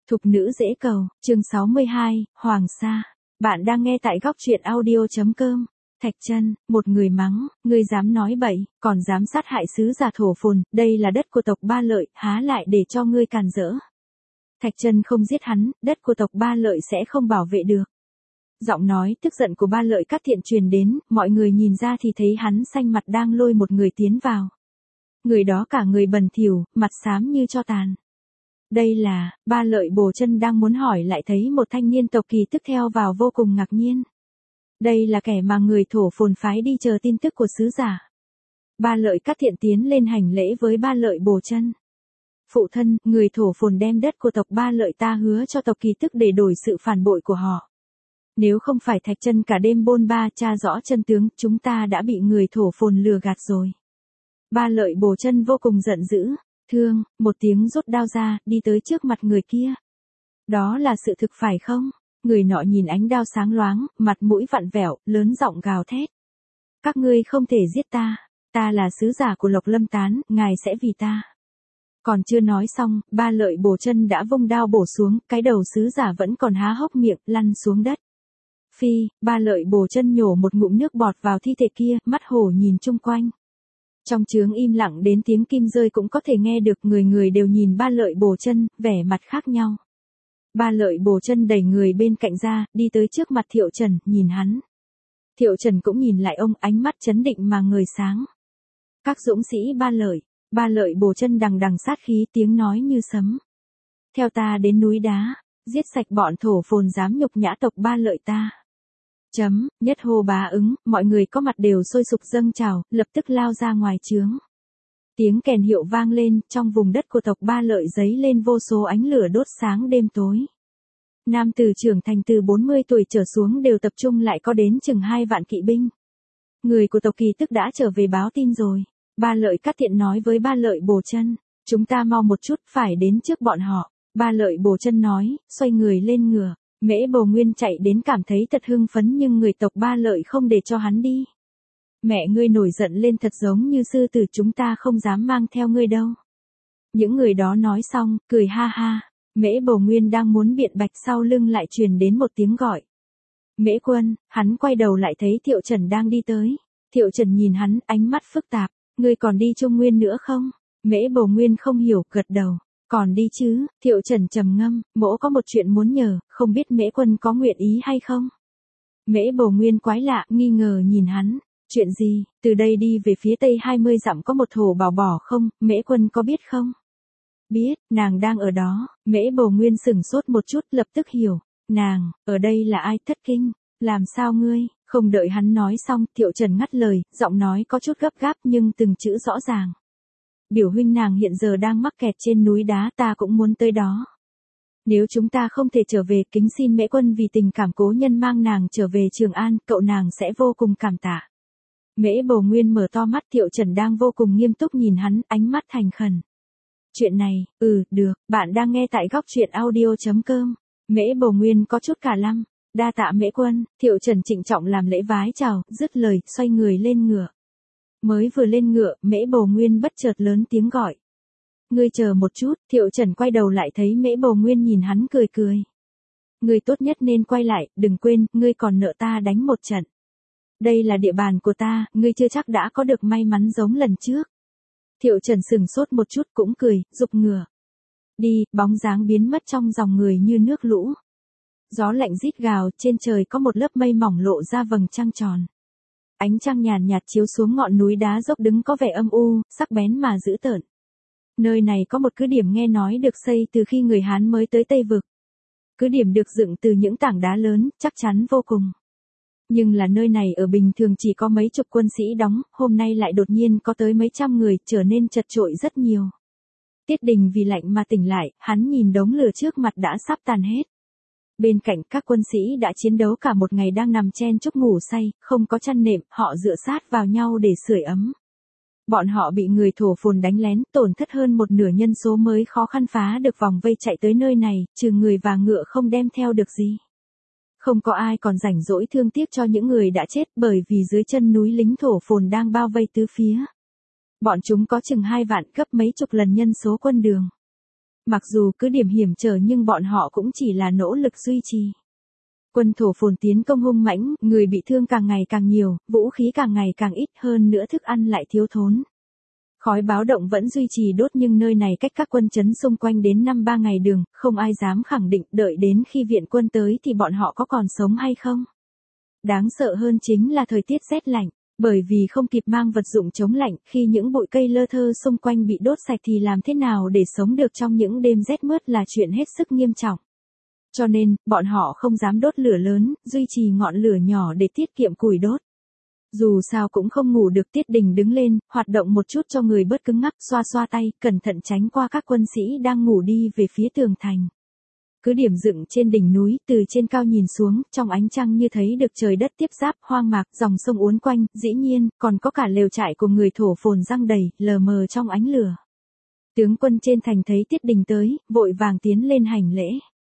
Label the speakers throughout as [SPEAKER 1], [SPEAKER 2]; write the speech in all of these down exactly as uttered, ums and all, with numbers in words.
[SPEAKER 1] Thục nữ dễ cầu, chương sáu mươi hai, Hoàng Sa. Bạn đang nghe tại góc truyện audio chấm com. Thạch Chân, một người mắng, ngươi dám nói bậy, còn dám sát hại sứ giả thổ phồn, đây là đất của tộc Ba Lợi, há lại để cho ngươi càn rỡ. Thạch Chân không giết hắn, đất của tộc Ba Lợi sẽ không bảo vệ được. Giọng nói tức giận của Ba Lợi Cát Thiện truyền đến, mọi người nhìn ra thì thấy hắn xanh mặt đang lôi một người tiến vào. Người đó cả người bần thỉu, mặt xám như tro tàn. Đây là, Ba Lợi Bồ Chân đang muốn hỏi lại thấy một thanh niên tộc kỳ tức theo vào vô cùng ngạc nhiên. Đây là kẻ mà người thổ phồn phái đi chờ tin tức của sứ giả. Ba Lợi Cát Thiện tiến lên hành lễ với Ba Lợi Bồ Chân. Phụ thân, người thổ phồn đem đất của tộc Ba Lợi ta hứa cho tộc kỳ tức để đổi sự phản bội của họ. Nếu không phải Thạch Chân cả đêm bôn ba tra rõ chân tướng, chúng ta đã bị người thổ phồn lừa gạt rồi. Ba Lợi Bồ Chân vô cùng giận dữ. Thương, một tiếng rút đao ra, đi tới trước mặt người kia. Đó là sự thực phải không? Người nọ nhìn ánh đao sáng loáng, mặt mũi vặn vẹo, lớn giọng gào thét. Các ngươi không thể giết ta, ta là sứ giả của Lộc Lâm Tán, ngài sẽ vì ta. Còn chưa nói xong, Ba Lợi Bồ Chân đã vung đao bổ xuống, cái đầu sứ giả vẫn còn há hốc miệng, lăn xuống đất. Phi, Ba Lợi Bồ Chân nhổ một ngụm nước bọt vào thi thể kia, mắt hổ nhìn chung quanh. Trong chướng im lặng đến tiếng kim rơi cũng có thể nghe được, người người đều nhìn Ba Lợi Bồ Chân, vẻ mặt khác nhau. Ba Lợi Bồ Chân đẩy người bên cạnh ra, đi tới trước mặt Thiệu Trần, nhìn hắn. Thiệu Trần cũng nhìn lại ông, ánh mắt chấn định mà ngời sáng. Các dũng sĩ Ba Lợi, Ba Lợi Bồ Chân đằng đằng sát khí, tiếng nói như sấm. Theo ta đến núi đá, giết sạch bọn thổ phồn dám nhục nhã tộc Ba Lợi ta. Chấm, nhất hô bá ứng, mọi người có mặt đều sôi sục dâng trào, lập tức lao ra ngoài trướng. Tiếng kèn hiệu vang lên, trong vùng đất của tộc Ba Lợi giấy lên vô số ánh lửa đốt sáng đêm tối. Nam từ trưởng thành từ bốn mươi tuổi trở xuống đều tập trung lại có đến chừng hai vạn kỵ binh. Người của tộc kỳ tức đã trở về báo tin rồi. Ba Lợi Cát Thiện nói với Ba Lợi Bồ Chân, chúng ta mau một chút, phải đến trước bọn họ. Ba Lợi Bồ Chân nói, xoay người lên ngựa. Mễ Bồ Nguyên chạy đến cảm thấy thật hưng phấn, nhưng người tộc Ba Lợi không để cho hắn đi. Mẹ ngươi nổi giận lên thật giống như sư tử, chúng ta không dám mang theo ngươi đâu. Những người đó nói xong, cười ha ha. Mễ Bồ Nguyên đang muốn biện bạch, sau lưng lại truyền đến một tiếng gọi. Mễ Quân, hắn quay đầu lại thấy Thiệu Trần đang đi tới. Thiệu Trần nhìn hắn, ánh mắt phức tạp. Ngươi còn đi Trung Nguyên nữa không? Mễ Bồ Nguyên không hiểu, gật đầu. Còn đi chứ, Thiệu Trần trầm ngâm, mỗ có một chuyện muốn nhờ, không biết Mễ Quân có nguyện ý hay không? Mễ Bồ Nguyên quái lạ, nghi ngờ nhìn hắn, chuyện gì, từ đây đi về phía tây hai mươi dặm có một thổ bảo bỏ không, Mễ Quân có biết không? Biết, nàng đang ở đó. Mễ Bồ Nguyên sửng sốt một chút, lập tức hiểu, nàng, ở đây là ai? Thất Kinh, làm sao ngươi? Không đợi hắn nói xong, Thiệu Trần ngắt lời, giọng nói có chút gấp gáp nhưng từng chữ rõ ràng. Biểu huynh nàng hiện giờ đang mắc kẹt trên núi đá, ta cũng muốn tới đó. Nếu chúng ta không thể trở về, kính xin Mễ Quân vì tình cảm cố nhân mang nàng trở về Trường An, cậu nàng sẽ vô cùng cảm tạ. Mễ Bồ Nguyên mở to mắt, Thiệu Trần đang vô cùng nghiêm túc nhìn hắn, ánh mắt thành khẩn. Chuyện này, ừ, được, bạn đang nghe tại góc truyện audio chấm com. Mễ Bồ Nguyên có chút cả lăm, đa tạ Mễ Quân. Thiệu Trần trịnh trọng làm lễ vái chào, dứt lời, xoay người lên ngựa. Mới vừa lên ngựa, Mễ Bồ Nguyên bất chợt lớn tiếng gọi. Ngươi chờ một chút. Thiệu Trần quay đầu lại thấy Mễ Bồ Nguyên nhìn hắn cười cười. Ngươi tốt nhất nên quay lại, đừng quên, ngươi còn nợ ta đánh một trận. Đây là địa bàn của ta, ngươi chưa chắc đã có được may mắn giống lần trước. Thiệu Trần sừng sốt một chút cũng cười, giục ngựa. Đi, bóng dáng biến mất trong dòng người như nước lũ. Gió lạnh rít gào, trên trời có một lớp mây mỏng lộ ra vầng trăng tròn. Ánh trăng nhàn nhạt chiếu xuống ngọn núi đá dốc đứng có vẻ âm u, sắc bén mà dữ tợn. Nơi này có một cứ điểm nghe nói được xây từ khi người Hán mới tới Tây Vực. Cứ điểm được dựng từ những tảng đá lớn, chắc chắn vô cùng. Nhưng là nơi này ở bình thường chỉ có mấy chục quân sĩ đóng, hôm nay lại đột nhiên có tới mấy trăm người, trở nên chật chội rất nhiều. Tiết Đình vì lạnh mà tỉnh lại, hắn nhìn đống lửa trước mặt đã sắp tàn hết. Bên cạnh các quân sĩ đã chiến đấu cả một ngày đang nằm chen chúc ngủ say, không có chăn nệm, họ dựa sát vào nhau để sưởi ấm. Bọn họ bị người thổ phồn đánh lén, tổn thất hơn một nửa nhân số mới khó khăn phá được vòng vây chạy tới nơi này, trừ người và ngựa không đem theo được gì. Không có ai còn rảnh rỗi thương tiếc cho những người đã chết, bởi vì dưới chân núi lính thổ phồn đang bao vây tứ phía. Bọn chúng có chừng hai vạn, gấp mấy chục lần nhân số quân Đường. Mặc dù cứ điểm hiểm trở nhưng bọn họ cũng chỉ là nỗ lực duy trì. Quân thổ phồn tiến công hung mãnh, người bị thương càng ngày càng nhiều, vũ khí càng ngày càng ít, hơn nữa thức ăn lại thiếu thốn. Khói báo động vẫn duy trì đốt nhưng nơi này cách các quân trấn xung quanh đến năm ba ngày đường, không ai dám khẳng định đợi đến khi viện quân tới thì bọn họ có còn sống hay không. Đáng sợ hơn chính là thời tiết rét lạnh, bởi vì không kịp mang vật dụng chống lạnh, khi những bụi cây lơ thơ xung quanh bị đốt sạch thì làm thế nào để sống được trong những đêm rét mướt là chuyện hết sức nghiêm trọng. Cho nên, bọn họ không dám đốt lửa lớn, duy trì ngọn lửa nhỏ để tiết kiệm củi đốt. Dù sao cũng không ngủ được, Tiết Đình đứng lên, hoạt động một chút cho người bớt cứng ngắc, xoa xoa tay, cẩn thận tránh qua các quân sĩ đang ngủ đi về phía tường thành. Cứ điểm dựng trên đỉnh núi, từ trên cao nhìn xuống, trong ánh trăng như thấy được trời đất tiếp giáp, hoang mạc, dòng sông uốn quanh, dĩ nhiên, còn có cả lều trại của người thổ phồn răng đầy, lờ mờ trong ánh lửa. Tướng quân trên thành thấy Tiết Đình tới, vội vàng tiến lên hành lễ.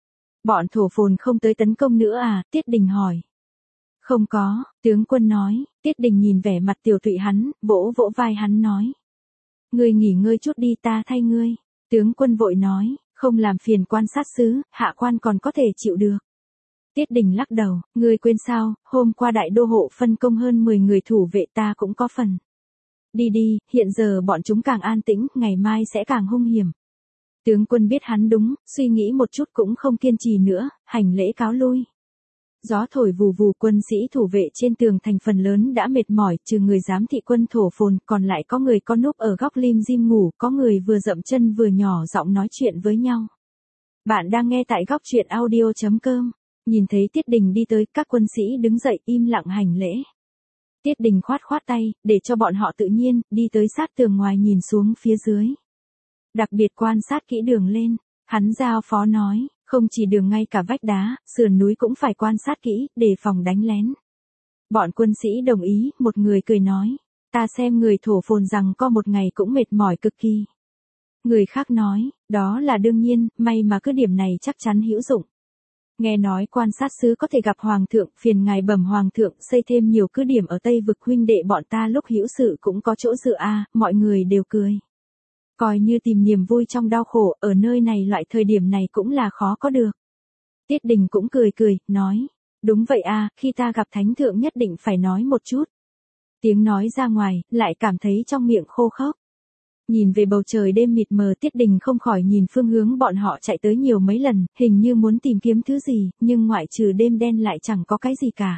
[SPEAKER 1] Bọn thổ phồn không tới tấn công nữa à, Tiết Đình hỏi. Không có, tướng quân nói. Tiết Đình nhìn vẻ mặt tiểu tụy hắn, vỗ vỗ vai hắn nói. Ngươi nghỉ ngơi chút đi, ta thay ngươi. Tướng quân vội nói, không làm phiền quan sát sứ, hạ quan còn có thể chịu được. Tiết Đình lắc đầu, ngươi quên sao, hôm qua đại đô hộ phân công hơn mười người thủ vệ, ta cũng có phần. Đi đi, hiện giờ bọn chúng càng an tĩnh, ngày mai sẽ càng hung hiểm. Tướng quân biết hắn đúng, suy nghĩ một chút cũng không kiên trì nữa, hành lễ cáo lui. Gió thổi vù vù, quân sĩ thủ vệ trên tường thành phần lớn đã mệt mỏi, trừ người giám thị quân thổ phồn, còn lại có người có núp ở góc lim dim ngủ, có người vừa dậm chân vừa nhỏ giọng nói chuyện với nhau. Bạn đang nghe tại góc truyện audio chấm com. Nhìn thấy Tiết Đình đi tới, các quân sĩ đứng dậy im lặng hành lễ. Tiết Đình khoát khoát tay, để cho bọn họ tự nhiên, đi tới sát tường ngoài nhìn xuống phía dưới. Đặc biệt quan sát kỹ đường lên, hắn giao phó nói. Không chỉ đường ngay cả vách đá, sườn núi cũng phải quan sát kỹ, để phòng đánh lén. Bọn quân sĩ đồng ý, một người cười nói. Ta xem người thổ phồn rằng có một ngày cũng mệt mỏi cực kỳ. Người khác nói, đó là đương nhiên, may mà cứ điểm này chắc chắn hữu dụng. Nghe nói quan sát sứ có thể gặp hoàng thượng, phiền ngài bẩm hoàng thượng xây thêm nhiều cứ điểm ở Tây vực, huynh đệ bọn ta lúc hữu sự cũng có chỗ dựa a, mọi người đều cười. Coi như tìm niềm vui trong đau khổ, ở nơi này loại thời điểm này cũng là khó có được. Tiết Đình cũng cười cười, nói, đúng vậy a, khi ta gặp thánh thượng nhất định phải nói một chút. Tiếng nói ra ngoài, lại cảm thấy trong miệng khô khốc. Nhìn về bầu trời đêm mịt mờ, Tiết Đình không khỏi nhìn phương hướng bọn họ chạy tới nhiều mấy lần, hình như muốn tìm kiếm thứ gì, nhưng ngoại trừ đêm đen lại chẳng có cái gì cả.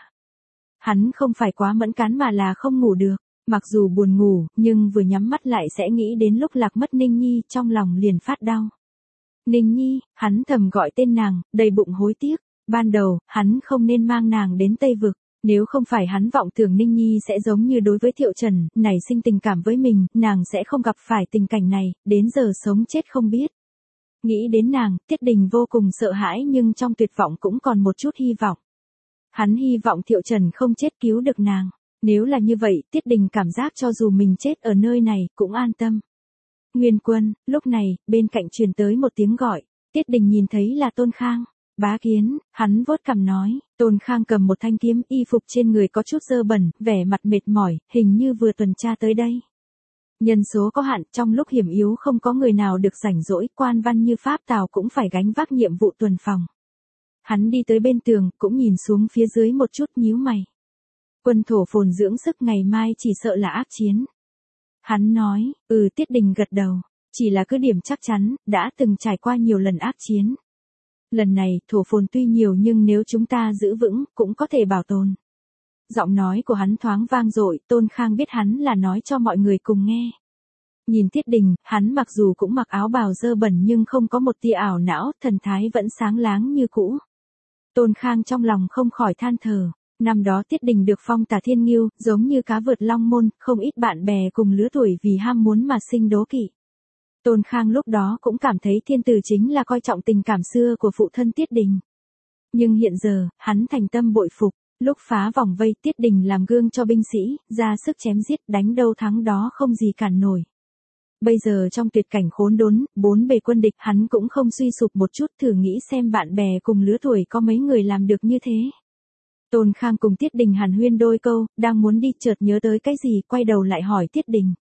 [SPEAKER 1] Hắn không phải quá mẫn cán mà là không ngủ được. Mặc dù buồn ngủ, nhưng vừa nhắm mắt lại sẽ nghĩ đến lúc lạc mất Ninh Nhi, trong lòng liền phát đau. Ninh Nhi, hắn thầm gọi tên nàng, đầy bụng hối tiếc. Ban đầu, hắn không nên mang nàng đến Tây Vực. Nếu không phải hắn vọng tưởng Ninh Nhi sẽ giống như đối với Thiệu Trần, nảy sinh tình cảm với mình, nàng sẽ không gặp phải tình cảnh này, đến giờ sống chết không biết. Nghĩ đến nàng, Tiết Đình vô cùng sợ hãi nhưng trong tuyệt vọng cũng còn một chút hy vọng. Hắn hy vọng Thiệu Trần không chết cứu được nàng. Nếu là như vậy, Tiết Đình cảm giác cho dù mình chết ở nơi này, cũng an tâm. Nguyên Quân, lúc này, bên cạnh truyền tới một tiếng gọi, Tiết Đình nhìn thấy là Tôn Khang. Bá Kiến, hắn vuốt cằm nói, Tôn Khang cầm một thanh kiếm, y phục trên người có chút dơ bẩn, vẻ mặt mệt mỏi, hình như vừa tuần tra tới đây. Nhân số có hạn, trong lúc hiểm yếu không có người nào được rảnh rỗi, quan văn như Pháp Tào cũng phải gánh vác nhiệm vụ tuần phòng. Hắn đi tới bên tường, cũng nhìn xuống phía dưới một chút, nhíu mày. Quân thổ phồn dưỡng sức, ngày mai chỉ sợ là ác chiến. Hắn nói, ừ. Tiết Đình gật đầu, chỉ là cứ điểm chắc chắn, đã từng trải qua nhiều lần ác chiến. Lần này, thổ phồn tuy nhiều nhưng nếu chúng ta giữ vững, cũng có thể bảo tồn. Giọng nói của hắn thoáng vang dội, Tôn Khang biết hắn là nói cho mọi người cùng nghe. Nhìn Tiết Đình, hắn mặc dù cũng mặc áo bào dơ bẩn nhưng không có một tia ảo não, thần thái vẫn sáng láng như cũ. Tôn Khang trong lòng không khỏi than thở. Năm đó Tiết Đình được phong tả thiên nghiêu, giống như cá vượt long môn, không ít bạn bè cùng lứa tuổi vì ham muốn mà sinh đố kỵ. Tôn Khang lúc đó cũng cảm thấy thiên tử chính là coi trọng tình cảm xưa của phụ thân Tiết Đình. Nhưng hiện giờ, hắn thành tâm bội phục, lúc phá vòng vây Tiết Đình làm gương cho binh sĩ, ra sức chém giết, đánh đâu thắng đó không gì cản nổi. Bây giờ trong tuyệt cảnh khốn đốn, bốn bề quân địch, hắn cũng không suy sụp một chút, thử nghĩ xem bạn bè cùng lứa tuổi có mấy người làm được như thế. Tôn Khang cùng Tiết Đình hàn huyên đôi câu, đang muốn đi chợt nhớ tới cái gì, quay đầu lại hỏi Tiết Đình.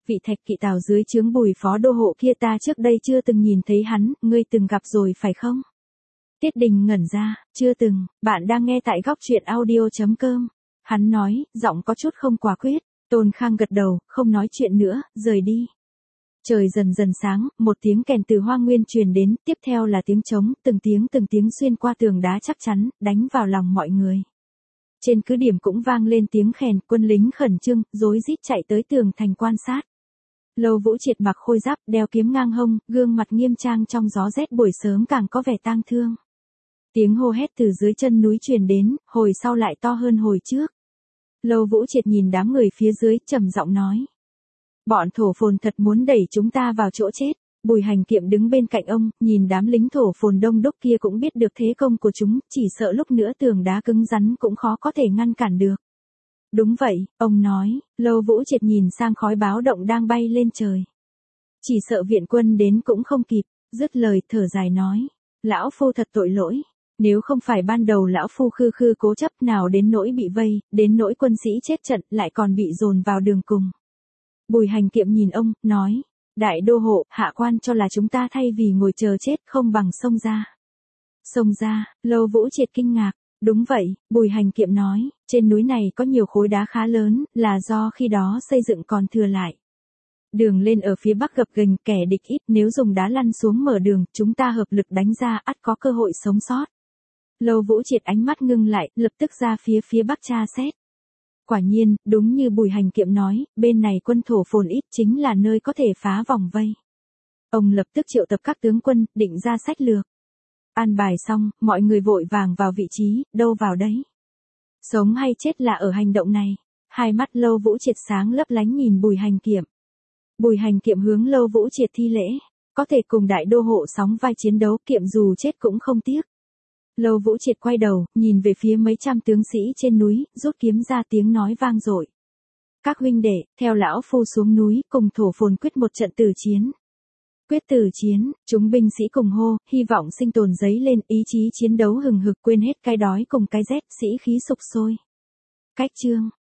[SPEAKER 1] Vị Thạch Kỵ Tào dưới trướng Bùi phó đô hộ kia ta trước đây chưa từng nhìn thấy hắn, ngươi từng gặp rồi phải không? Tiết Đình ngẩn ra, chưa từng, bạn đang nghe tại góc truyện audio.com. Hắn nói, giọng có chút không quả quyết. Tôn Khang gật đầu, không nói chuyện nữa, rời đi. Trời dần dần sáng, một tiếng kèn từ Hoa Nguyên truyền đến, tiếp theo là tiếng trống, từng tiếng từng tiếng xuyên qua tường đá chắc chắn, đánh vào lòng mọi người. Trên cứ điểm cũng vang lên tiếng khèn, quân lính khẩn trương, rối rít chạy tới tường thành quan sát. Lâu Vũ Triệt mặc khôi giáp, đeo kiếm ngang hông, gương mặt nghiêm trang trong gió rét buổi sớm càng có vẻ tang thương. Tiếng hô hét từ dưới chân núi truyền đến, hồi sau lại to hơn hồi trước. Lâu Vũ Triệt nhìn đám người phía dưới, trầm giọng nói. Bọn thổ phồn thật muốn đẩy chúng ta vào chỗ chết. Bùi Hành Kiệm đứng bên cạnh ông, nhìn đám lính thổ phồn đông đúc kia cũng biết được thế công của chúng, chỉ sợ lúc nữa tường đá cứng rắn cũng khó có thể ngăn cản được. Đúng vậy, ông nói. Lâu Vũ Triệt nhìn sang khói báo động đang bay lên trời. Chỉ sợ viện quân đến cũng không kịp, dứt lời thở dài nói. Lão phu thật tội lỗi. Nếu không phải ban đầu lão phu khư khư cố chấp nào đến nỗi bị vây, đến nỗi quân sĩ chết trận lại còn bị dồn vào đường cùng. Bùi Hành Kiệm nhìn ông, nói. Đại đô hộ, hạ quan cho là chúng ta thay vì ngồi chờ chết không bằng xông ra. Xông ra, Lâu Vũ Triệt kinh ngạc. Đúng vậy, Bùi Hành Kiệm nói, trên núi này có nhiều khối đá khá lớn, là do khi đó xây dựng còn thừa lại. Đường lên ở phía bắc gập ghềnh, kẻ địch ít, nếu dùng đá lăn xuống mở đường, chúng ta hợp lực đánh ra, ắt có cơ hội sống sót. Lâu Vũ Triệt ánh mắt ngưng lại, lập tức ra phía phía bắc tra xét. Quả nhiên, đúng như Bùi Hành Kiệm nói, bên này quân thổ phồn ít chính là nơi có thể phá vòng vây. Ông lập tức triệu tập các tướng quân, định ra sách lược. An bài xong, mọi người vội vàng vào vị trí, đâu vào đấy. Sống hay chết là ở hành động này. Hai mắt Lâu Vũ Triệt sáng lấp lánh nhìn Bùi Hành Kiệm. Bùi Hành Kiệm hướng Lâu Vũ Triệt thi lễ. Có thể cùng đại đô hộ sóng vai chiến đấu, Kiệm dù chết cũng không tiếc. Lâu Vũ Triệt quay đầu, nhìn về phía mấy trăm tướng sĩ trên núi, rút kiếm ra, tiếng nói vang dội. Các huynh đệ, theo lão phu xuống núi, cùng thổ phồn quyết một trận tử chiến. Quyết tử chiến, chúng binh sĩ cùng hô, hy vọng sinh tồn dấy lên, ý chí chiến đấu hừng hực, quên hết cái đói cùng cái rét, sĩ khí sục sôi. Cách chương.